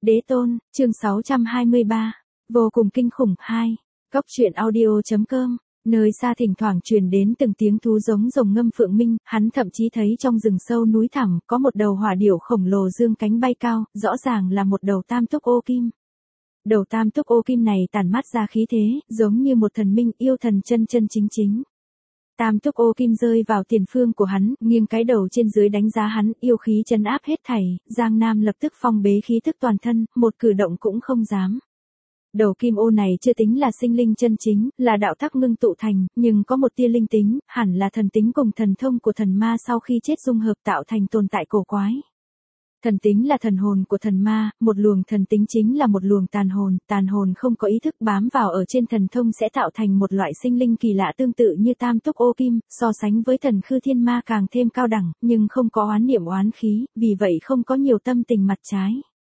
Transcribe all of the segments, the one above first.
Đế tôn, chương 623. Vô cùng kinh khủng 2. Góc truyện audio.com. Nơi xa thỉnh thoảng truyền đến từng tiếng thú giống rồng ngâm phượng minh, hắn thậm chí thấy trong rừng sâu núi thẳm, có một đầu hỏa điểu khổng lồ dương cánh bay cao, rõ ràng là một đầu tam túc ô kim. Đầu tam túc ô kim này tản mát ra khí thế, giống như một thần minh yêu thần chân chân chính chính. Tam túc ô kim rơi vào tiền phương của hắn, nghiêng cái đầu trên dưới đánh giá hắn, yêu khí trấn áp hết thảy, Giang Nam lập tức phong bế khí tức toàn thân, một cử động cũng không dám. Đầu kim ô này chưa tính là sinh linh chân chính, là đạo tắc ngưng tụ thành, nhưng có một tia linh tính, hẳn là thần tính cùng thần thông của thần ma sau khi chết dung hợp tạo thành tồn tại cổ quái. Thần tính là thần hồn của thần ma, một luồng thần tính chính là một luồng tàn hồn không có ý thức bám vào ở trên thần thông sẽ tạo thành một loại sinh linh kỳ lạ tương tự như tam túc ô kim, so sánh với thần khư thiên ma càng thêm cao đẳng, nhưng không có oán niệm oán khí, vì vậy không có nhiều tâm tình mặt trái.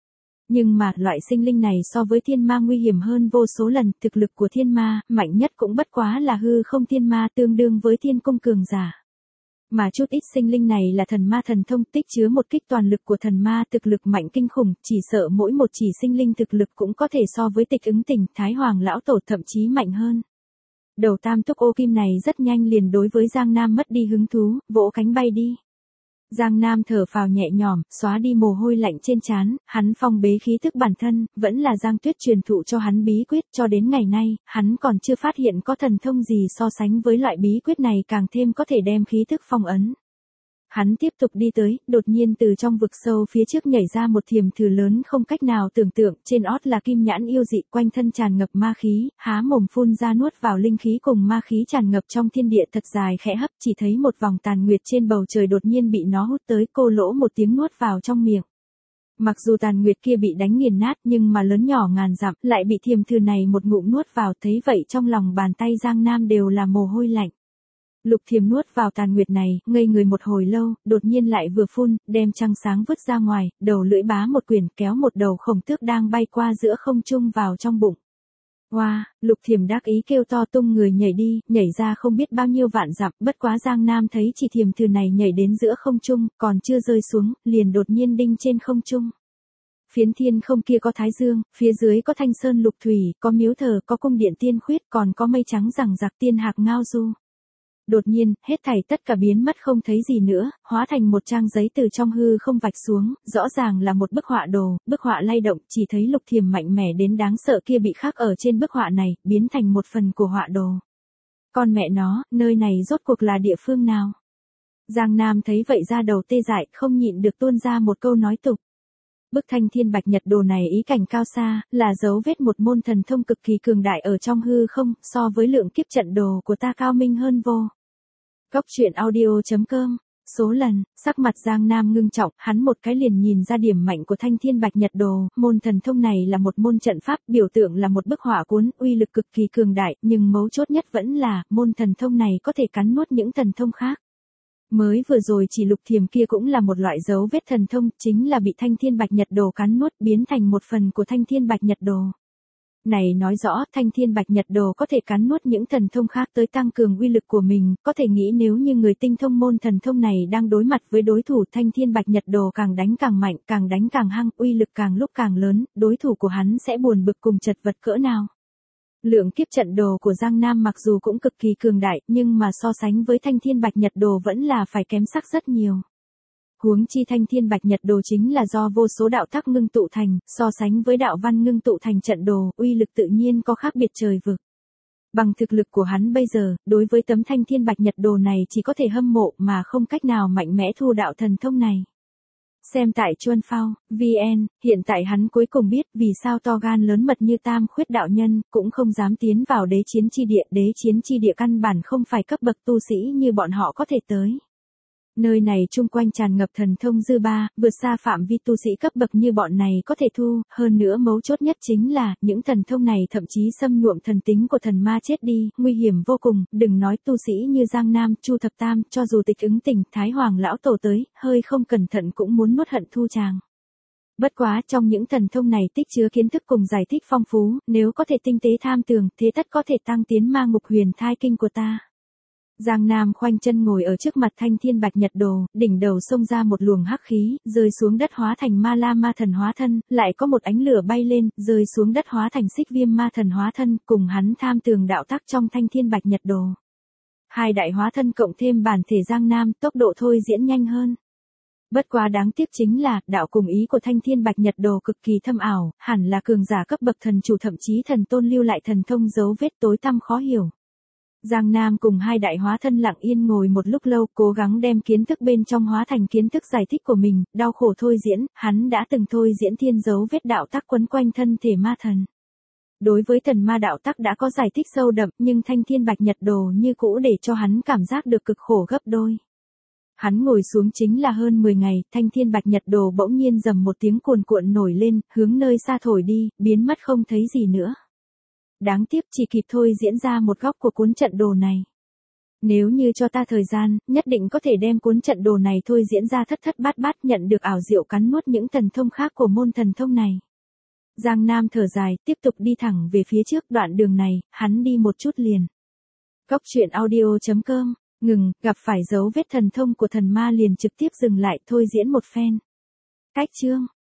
Nhưng mà, loại sinh linh này so với thiên ma nguy hiểm hơn vô số lần, thực lực của thiên ma, mạnh nhất cũng bất quá là hư không thiên ma tương đương với thiên cung cường giả. Mà chút ít sinh linh này là thần ma thần thông tích chứa một kích toàn lực của thần ma thực lực mạnh kinh khủng, chỉ sợ mỗi một chỉ sinh linh thực lực cũng có thể so với Tịch Ứng Tình, Thái Hoàng lão tổ thậm chí mạnh hơn. Đầu tam túc ô kim này rất nhanh liền đối với Giang Nam mất đi hứng thú, vỗ cánh bay đi. Giang Nam thở phào nhẹ nhõm, xóa đi mồ hôi lạnh trên trán, hắn phong bế khí thức bản thân, vẫn là Giang Tuyết truyền thụ cho hắn bí quyết, cho đến ngày nay, hắn còn chưa phát hiện có thần thông gì so sánh với loại bí quyết này càng thêm có thể đem khí thức phong ấn. Hắn tiếp tục đi tới, đột nhiên từ trong vực sâu phía trước nhảy ra một thiềm thử lớn không cách nào tưởng tượng, trên ót là kim nhãn yêu dị, quanh thân tràn ngập ma khí, há mồm phun ra nuốt vào linh khí cùng ma khí tràn ngập trong thiên địa thật dài khẽ hấp, chỉ thấy một vòng tàn nguyệt trên bầu trời đột nhiên bị nó hút tới, cô lỗ một tiếng nuốt vào trong miệng. Mặc dù tàn nguyệt kia bị đánh nghiền nát nhưng mà lớn nhỏ ngàn dặm, lại bị thiềm thử này một ngụm nuốt vào, thấy vậy trong lòng bàn tay Giang Nam đều là mồ hôi lạnh. Lục thiềm nuốt vào tàn nguyệt này, ngây người một hồi lâu, đột nhiên lại vừa phun, đem trăng sáng vứt ra ngoài, đầu lưỡi bá một quyển kéo một đầu khổng tước đang bay qua giữa không trung vào trong bụng. Wow, lục thiềm đắc ý kêu to tung người nhảy đi, nhảy ra không biết bao nhiêu vạn dặm, bất quá Giang Nam thấy chỉ thiềm thử này nhảy đến giữa không trung, còn chưa rơi xuống, liền đột nhiên đinh trên không trung. Phiến thiên không kia có thái dương, phía dưới có thanh sơn lục thủy, có miếu thờ, có cung điện tiên khuyết, còn có mây trắng rằng giặc tiên hạc ngao du. Đột nhiên, hết thảy tất cả biến mất không thấy gì nữa, hóa thành một trang giấy từ trong hư không vạch xuống, rõ ràng là một bức họa đồ, bức họa lay động, chỉ thấy lục thiềm mạnh mẽ đến đáng sợ kia bị khắc ở trên bức họa này, biến thành một phần của họa đồ. Con mẹ nó, nơi này rốt cuộc là địa phương nào? Giang Nam thấy vậy ra đầu tê dại, không nhịn được tuôn ra một câu nói tục. Bức thanh thiên bạch nhật đồ này ý cảnh cao xa, là dấu vết một môn thần thông cực kỳ cường đại ở trong hư không, so với lượng kiếp trận đồ của ta cao minh hơn vô. Góc truyện audio.com. Số lần, sắc mặt Giang Nam ngưng trọng, hắn một cái liền nhìn ra điểm mạnh của thanh thiên bạch nhật đồ, môn thần thông này là một môn trận pháp, biểu tượng là một bức họa cuốn, uy lực cực kỳ cường đại, nhưng mấu chốt nhất vẫn là, môn thần thông này có thể cắn nuốt những thần thông khác. Mới vừa rồi chỉ lục thiềm kia cũng là một loại dấu vết thần thông, chính là bị thanh thiên bạch nhật đồ cắn nuốt biến thành một phần của thanh thiên bạch nhật đồ. Này nói rõ thanh thiên bạch nhật đồ có thể cắn nuốt những thần thông khác tới tăng cường uy lực của mình, có thể nghĩ nếu như người tinh thông môn thần thông này đang đối mặt với đối thủ thanh thiên bạch nhật đồ càng đánh càng mạnh, càng đánh càng hăng, uy lực càng lúc càng lớn, đối thủ của hắn sẽ buồn bực cùng chật vật cỡ nào. Lượng kiếp trận đồ của Giang Nam mặc dù cũng cực kỳ cường đại, nhưng mà so sánh với thanh thiên bạch nhật đồ vẫn là phải kém sắc rất nhiều. Huống chi thanh thiên bạch nhật đồ chính là do vô số đạo tắc ngưng tụ thành, so sánh với đạo văn ngưng tụ thành trận đồ, uy lực tự nhiên có khác biệt trời vực. Bằng thực lực của hắn bây giờ, đối với tấm thanh thiên bạch nhật đồ này chỉ có thể hâm mộ mà không cách nào mạnh mẽ thu đạo thần thông này. Xem tại Chuân Phao, VN, hiện tại hắn cuối cùng biết vì sao to gan lớn mật như Tam Khuyết đạo nhân, cũng không dám tiến vào đế chiến chi địa căn bản không phải cấp bậc tu sĩ như bọn họ có thể tới. Nơi này chung quanh tràn ngập thần thông dư ba, vượt xa phạm vi tu sĩ cấp bậc như bọn này có thể thu, hơn nữa mấu chốt nhất chính là, những thần thông này thậm chí xâm nhuộm thần tính của thần ma chết đi, nguy hiểm vô cùng, đừng nói tu sĩ như Giang Nam, Chu Thập Tam, cho dù Tịch Ứng Tình, Thái Hoàng lão tổ tới, hơi không cẩn thận cũng muốn nuốt hận thu chàng. Bất quá trong những thần thông này tích chứa kiến thức cùng giải thích phong phú, nếu có thể tinh tế tham tường, thế tất có thể tăng tiến ma ngục huyền thai kinh của ta. Giang Nam khoanh chân ngồi ở trước mặt Thanh Thiên Bạch Nhật Đồ, đỉnh đầu xông ra một luồng hắc khí, rơi xuống đất hóa thành Ma La Ma Thần hóa thân, lại có một ánh lửa bay lên, rơi xuống đất hóa thành Xích Viêm Ma Thần hóa thân, cùng hắn tham tường đạo tác trong Thanh Thiên Bạch Nhật Đồ. Hai đại hóa thân cộng thêm bản thể Giang Nam, tốc độ thôi diễn nhanh hơn. Bất quá đáng tiếc chính là, đạo cùng ý của Thanh Thiên Bạch Nhật Đồ cực kỳ thâm ảo, hẳn là cường giả cấp bậc thần chủ thậm chí thần tôn lưu lại thần thông dấu vết tối tăm khó hiểu. Giang Nam cùng hai đại hóa thân lặng yên ngồi một lúc lâu, cố gắng đem kiến thức bên trong hóa thành kiến thức giải thích của mình, đau khổ thôi diễn, hắn đã từng thôi diễn thiên dấu vết đạo tắc quấn quanh thân thể ma thần. Đối với thần ma đạo tắc đã có giải thích sâu đậm, nhưng Thanh Thiên Bạch Nhật Đồ như cũ để cho hắn cảm giác được cực khổ gấp đôi. Hắn ngồi xuống chính là hơn 10 ngày, Thanh Thiên Bạch Nhật Đồ bỗng nhiên rầm một tiếng cuồn cuộn nổi lên, hướng nơi xa thổi đi, biến mất không thấy gì nữa. Đáng tiếc chỉ kịp thôi diễn ra một góc của cuốn trận đồ này. Nếu như cho ta thời gian, nhất định có thể đem cuốn trận đồ này thôi diễn ra thất thất bát bát, nhận được ảo diệu cắn nuốt những thần thông khác của môn thần thông này. Giang Nam thở dài, tiếp tục đi thẳng về phía trước, đoạn đường này, hắn đi một chút liền. Cốc truyện audio.com, ngừng, gặp phải dấu vết thần thông của thần ma liền trực tiếp dừng lại thôi diễn một phen. Cách chương.